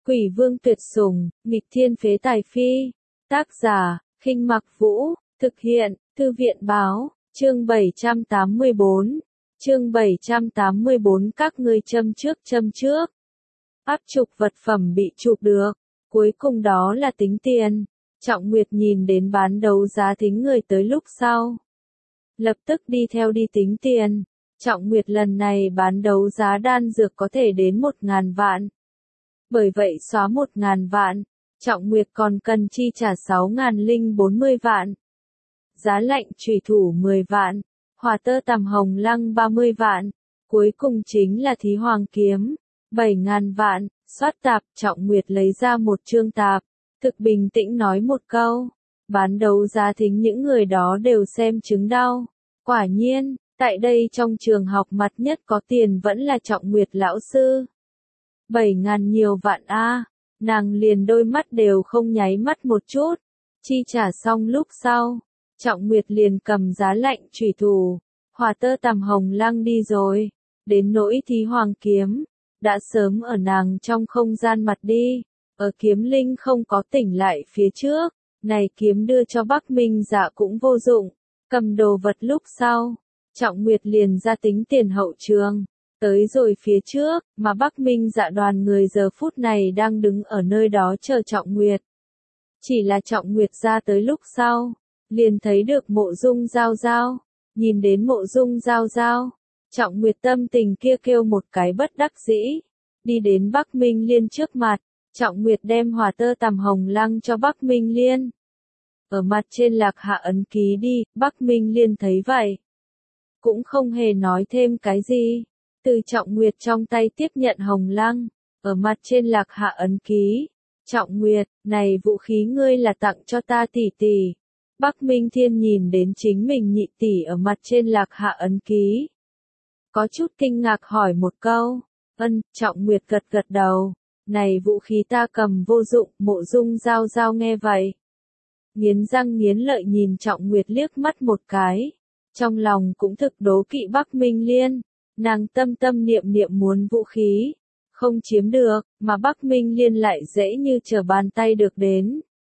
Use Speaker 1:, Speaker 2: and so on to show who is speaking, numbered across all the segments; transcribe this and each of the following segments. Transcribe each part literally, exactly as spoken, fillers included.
Speaker 1: Quỷ vương tuyệt sủng, nghịch thiên phế tài phi. Tác giả, Khinh Mặc Vũ, thực hiện, Thư viện báo, chương bảy trăm tám mươi bốn. Chương bảy trăm tám mươi bốn các ngươi châm trước châm trước. Áp trục vật phẩm bị chụp được, cuối cùng đó là tính tiền. Trọng Nguyệt nhìn đến bán đấu giá thính người tới lúc sau. Lập tức đi theo đi tính tiền. Trọng Nguyệt lần này bán đấu giá đan dược có thể đến một ngàn vạn. Bởi vậy xóa một ngàn vạn, Trọng Nguyệt còn cần chi trả sáu ngàn linh bốn mươi vạn. Giá lạnh chủy thủ mười vạn, hỏa tơ tằm hồng lăng ba mươi vạn, cuối cùng chính là thí hoàng kiếm, bảy ngàn vạn. Soát tạp, Trọng Nguyệt lấy ra một chương tạp, thực bình tĩnh nói một câu, bán đấu giá thính những người đó đều xem chứng đau. Quả nhiên, tại đây trong trường học mặt nhất có tiền vẫn là Trọng Nguyệt lão sư. Bảy ngàn nhiều vạn a, nàng liền đôi mắt đều không nháy mắt một chút. Chi trả xong lúc sau, Trọng Nguyệt liền cầm giá lạnh chủy thủ, hỏa tơ tằm hồng lăng đi rồi. Đến nỗi thí hoàng kiếm, đã sớm ở nàng trong không gian mặt đi, ở kiếm linh không có tỉnh lại phía trước, này kiếm đưa cho Bắc Minh Dạ cũng vô dụng. Cầm đồ vật lúc sau, Trọng Nguyệt liền ra tính tiền hậu trường. Tới rồi phía trước, mà Bắc Minh Dạ đoàn người giờ phút này đang đứng ở nơi đó chờ Trọng Nguyệt. Chỉ là Trọng Nguyệt ra tới lúc sau, liền thấy được Mộ Dung Giao Giao. Nhìn đến Mộ Dung Giao Giao, Trọng Nguyệt tâm tình kia kêu một cái bất đắc dĩ. Đi đến Bắc Minh Liên trước mặt, Trọng Nguyệt đem hỏa tơ tằm hồng lăng cho Bắc Minh Liên. Ở mặt trên lạc hạ ấn ký đi, Bắc Minh Liên thấy vậy. Cũng không hề nói thêm cái gì. Từ Trọng Nguyệt trong tay tiếp nhận hồng lăng, ở mặt trên lạc hạ ấn ký. Trọng Nguyệt, này vũ khí ngươi là tặng cho ta tỷ tỷ. Bắc Minh Thiên nhìn đến chính mình nhị tỷ ở mặt trên lạc hạ ấn ký. Có chút kinh ngạc hỏi một câu. Ân, Trọng Nguyệt gật gật đầu. Này vũ khí ta cầm vô dụng, Mộ Dung Giao Giao nghe vậy. Nghiến răng nghiến lợi nhìn Trọng Nguyệt liếc mắt một cái. Trong lòng cũng thực đố kỵ Bắc Minh Liên. Nàng tâm tâm niệm niệm muốn vũ khí. Không chiếm được, mà Bắc Minh Liên lại dễ như trở bàn tay được đến.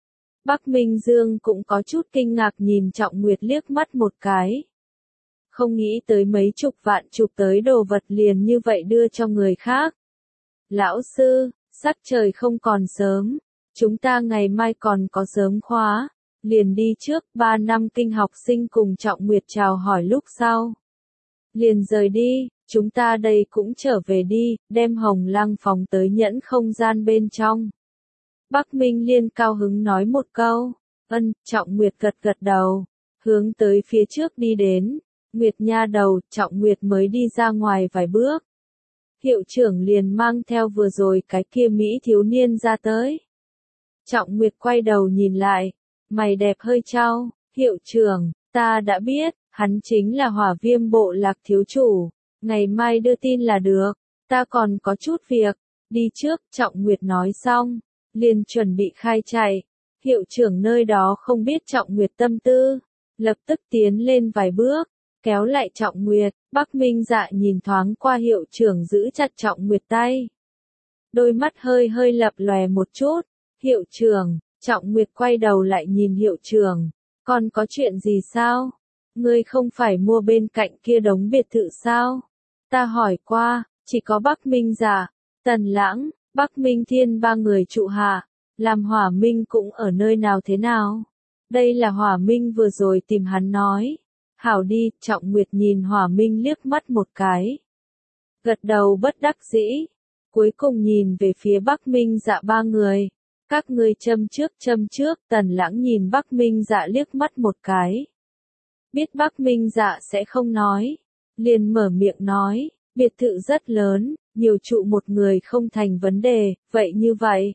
Speaker 1: Bắc Minh Dương cũng có chút kinh ngạc nhìn Trọng Nguyệt liếc mắt một cái. Không nghĩ tới mấy chục vạn chụp tới đồ vật liền như vậy đưa cho người khác. Lão sư, sắc trời không còn sớm, chúng ta ngày mai còn có sớm khóa, liền đi trước. Ba năm kinh học sinh cùng Trọng Nguyệt chào hỏi lúc sau. Liền rời đi, chúng ta đây cũng trở về đi, đem hồng lăng phóng tới nhẫn không gian bên trong. Bắc Minh Liên cao hứng nói một câu, ân, Trọng Nguyệt gật gật đầu, hướng tới phía trước đi đến. Nguyệt nha đầu, Trọng Nguyệt mới đi ra ngoài vài bước. Hiệu trưởng liền mang theo vừa rồi cái kia Mỹ thiếu niên ra tới. Trọng Nguyệt quay đầu nhìn lại, mày đẹp hơi trao, hiệu trưởng, ta đã biết, hắn chính là Hỏa Viêm bộ lạc thiếu chủ, ngày mai đưa tin là được, ta còn có chút việc, đi trước. Trọng Nguyệt nói xong, liền chuẩn bị khai chạy. Hiệu trưởng nơi đó không biết Trọng Nguyệt tâm tư, lập tức tiến lên vài bước. Kéo lại Trọng Nguyệt, Bắc Minh Dạ nhìn thoáng qua hiệu trưởng giữ chặt Trọng Nguyệt tay. Đôi mắt hơi hơi lập lòe một chút. Hiệu trưởng, Trọng Nguyệt quay đầu lại nhìn hiệu trưởng. Còn có chuyện gì sao? Ngươi không phải mua bên cạnh kia đống biệt thự sao? Ta hỏi qua, chỉ có Bắc Minh Dạ, Tần Lãng, Bắc Minh Thiên ba người trụ hạ. Làm Hỏa Minh cũng ở nơi nào thế nào? Đây là Hỏa Minh vừa rồi tìm hắn nói. Hảo đi, Trọng Nguyệt nhìn Hỏa Minh liếc mắt một cái. Gật đầu bất đắc dĩ. Cuối cùng nhìn về phía Bắc Minh Dạ ba người. Các ngươi châm trước châm trước. Tần Lãng nhìn Bắc Minh Dạ liếc mắt một cái. Biết Bắc Minh Dạ sẽ không nói. Liền mở miệng nói, biệt thự rất lớn, nhiều trụ một người không thành vấn đề, vậy như vậy.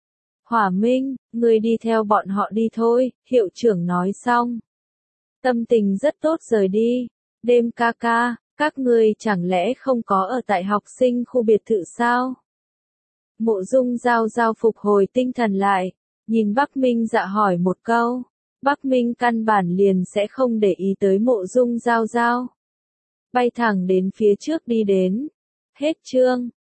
Speaker 1: Hỏa Minh, ngươi đi theo bọn họ đi thôi, hiệu trưởng nói xong. Tâm tình rất tốt rời đi. Đêm ca ca, các ngươi chẳng lẽ không có ở tại học sinh khu biệt thự sao? Mộ Dung Giao Giao phục hồi tinh thần lại, nhìn Bắc Minh Dạ hỏi một câu. Bắc Minh căn bản liền sẽ không để ý tới Mộ Dung Giao Giao. Bay thẳng đến phía trước đi đến. Hết chương.